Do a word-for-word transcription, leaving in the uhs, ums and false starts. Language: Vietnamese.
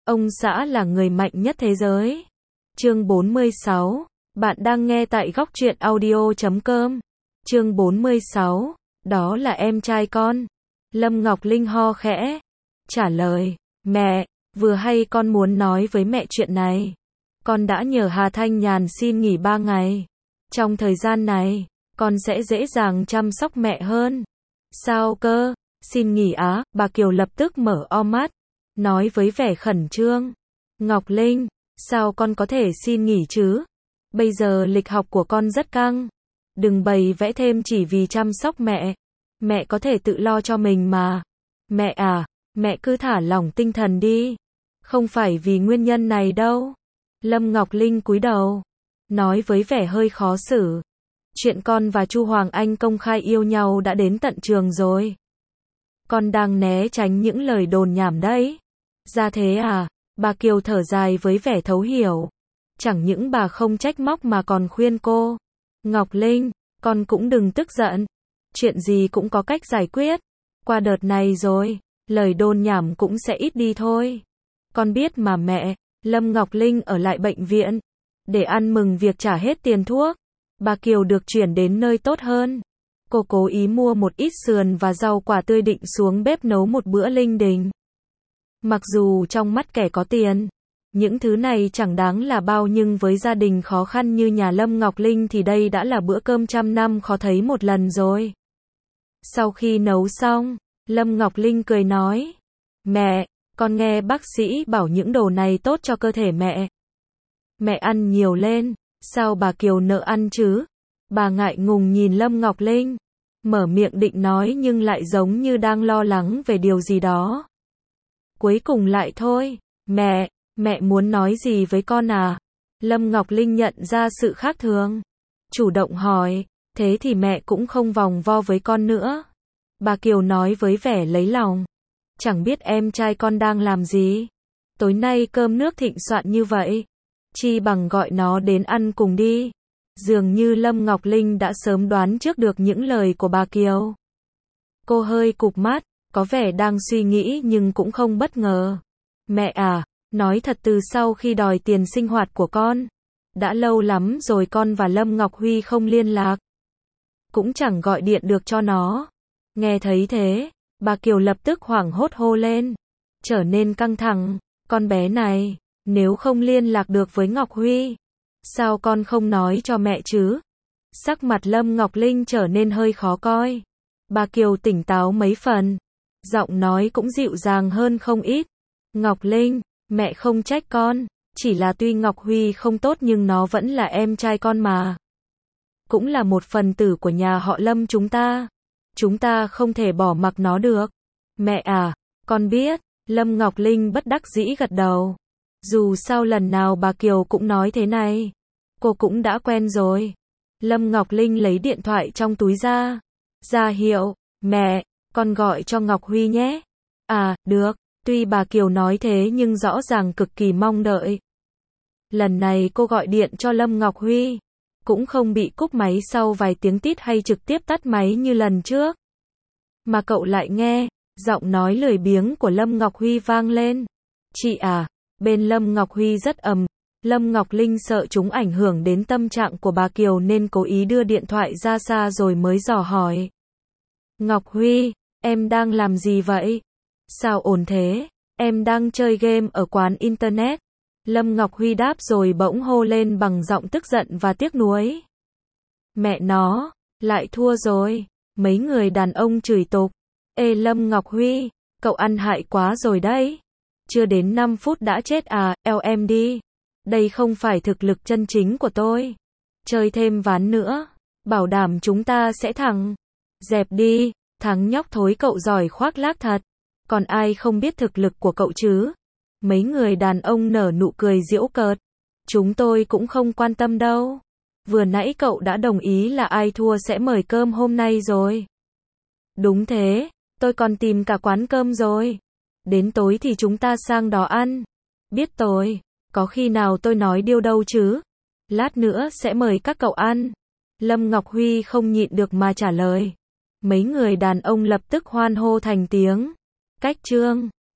Ông xã là người mạnh nhất thế giới. Chương bốn mươi sáu. Bạn đang nghe tại góc truyện audio chấm com. Chương bốn mươi sáu. Đó là em trai con. Lâm Ngọc Linh ho khẽ. Trả lời. Mẹ, vừa hay con muốn nói với mẹ chuyện này. Con đã nhờ Hà Thanh Nhàn xin nghỉ ba ngày. Trong thời gian này, con sẽ dễ dàng chăm sóc mẹ hơn. Sao cơ? Xin nghỉ á? Bà Kiều lập tức mở o mắt, nói với vẻ khẩn trương. Ngọc Linh, sao con có thể xin nghỉ chứ? Bây giờ lịch học của con rất căng. Đừng bày vẽ thêm chỉ vì chăm sóc mẹ. Mẹ có thể tự lo cho mình mà. Mẹ à, mẹ cứ thả lỏng tinh thần đi. Không phải vì nguyên nhân này đâu. Lâm Ngọc Linh cúi đầu, nói với vẻ hơi khó xử. Chuyện con và Chu Hoàng Anh công khai yêu nhau đã đến tận trường rồi. Con đang né tránh những lời đồn nhảm đấy. Ra thế à? Bà Kiều thở dài với vẻ thấu hiểu. Chẳng những bà không trách móc mà còn khuyên cô. Ngọc Linh, con cũng đừng tức giận. Chuyện gì cũng có cách giải quyết. Qua đợt này rồi, lời đồn nhảm cũng sẽ ít đi thôi. Con biết mà mẹ. Lâm Ngọc Linh ở lại bệnh viện để ăn mừng việc trả hết tiền thuốc. Bà Kiều được chuyển đến nơi tốt hơn. Cô cố ý mua một ít sườn và rau quả tươi định xuống bếp nấu một bữa linh đình. Mặc dù trong mắt kẻ có tiền, những thứ này chẳng đáng là bao, nhưng với gia đình khó khăn như nhà Lâm Ngọc Linh thì đây đã là bữa cơm trăm năm khó thấy một lần rồi. Sau khi nấu xong, Lâm Ngọc Linh cười nói. Mẹ, con nghe bác sĩ bảo những đồ này tốt cho cơ thể mẹ. Mẹ ăn nhiều lên. Sao bà Kiều nỡ ăn chứ? Bà ngại ngùng nhìn Lâm Ngọc Linh. Mở miệng định nói nhưng lại giống như đang lo lắng về điều gì đó. Cuối cùng lại thôi. Mẹ, mẹ muốn nói gì với con à? Lâm Ngọc Linh nhận ra sự khác thường. Chủ động hỏi. Thế thì mẹ cũng không vòng vo với con nữa. Bà Kiều nói với vẻ lấy lòng. Chẳng biết em trai con đang làm gì. Tối nay cơm nước thịnh soạn như vậy. Chi bằng gọi nó đến ăn cùng đi. Dường như Lâm Ngọc Linh đã sớm đoán trước được những lời của bà Kiều. Cô hơi cụp mắt, có vẻ đang suy nghĩ nhưng cũng không bất ngờ. Mẹ à, nói thật, từ sau khi đòi tiền sinh hoạt của con, đã lâu lắm rồi con và Lâm Ngọc Huy không liên lạc. Cũng chẳng gọi điện được cho nó. Nghe thấy thế, bà Kiều lập tức hoảng hốt hô lên. Trở nên căng thẳng. Con bé này, nếu không liên lạc được với Ngọc Huy, sao con không nói cho mẹ chứ? Sắc mặt Lâm Ngọc Linh trở nên hơi khó coi. Bà Kiều tỉnh táo mấy phần. Giọng nói cũng dịu dàng hơn không ít. Ngọc Linh, mẹ không trách con. Chỉ là tuy Ngọc Huy không tốt nhưng nó vẫn là em trai con mà. Cũng là một phần tử của nhà họ Lâm chúng ta. Chúng ta không thể bỏ mặc nó được. Mẹ à, con biết. Lâm Ngọc Linh bất đắc dĩ gật đầu. Dù sao lần nào bà Kiều cũng nói thế này. Cô cũng đã quen rồi. Lâm Ngọc Linh lấy điện thoại trong túi ra. Ra hiệu. Mẹ, con gọi cho Ngọc Huy nhé. À, được. Tuy bà Kiều nói thế nhưng rõ ràng cực kỳ mong đợi. Lần này cô gọi điện cho Lâm Ngọc Huy. Cũng không bị cúp máy sau vài tiếng tít hay trực tiếp tắt máy như lần trước. Mà cậu lại nghe. Giọng nói lười biếng của Lâm Ngọc Huy vang lên. Chị à, bên Lâm Ngọc Huy rất ầm. Lâm Ngọc Linh sợ chúng ảnh hưởng đến tâm trạng của bà Kiều nên cố ý đưa điện thoại ra xa rồi mới dò hỏi. Ngọc Huy, em đang làm gì vậy? Sao ổn thế? Em đang chơi game ở quán internet. Lâm Ngọc Huy đáp rồi bỗng hô lên bằng giọng tức giận và tiếc nuối. Mẹ nó, lại thua rồi. Mấy người đàn ông chửi tục. Ê Lâm Ngọc Huy, cậu ăn hại quá rồi đấy. Chưa đến năm phút đã chết à, eo em đi. Đây không phải thực lực chân chính của tôi. Chơi thêm ván nữa, bảo đảm chúng ta sẽ thắng. Dẹp đi, thằng nhóc thối cậu giỏi khoác lác thật. Còn ai không biết thực lực của cậu chứ? Mấy người đàn ông nở nụ cười giễu cợt. Chúng tôi cũng không quan tâm đâu. Vừa nãy cậu đã đồng ý là ai thua sẽ mời cơm hôm nay rồi. Đúng thế. Tôi còn tìm cả quán cơm rồi. Đến tối thì chúng ta sang đó ăn. Biết tôi. Có khi nào tôi nói điêu đâu chứ? Lát nữa sẽ mời các cậu ăn. Lâm Ngọc Huy không nhịn được mà trả lời. Mấy người đàn ông lập tức hoan hô thành tiếng. Cách chương.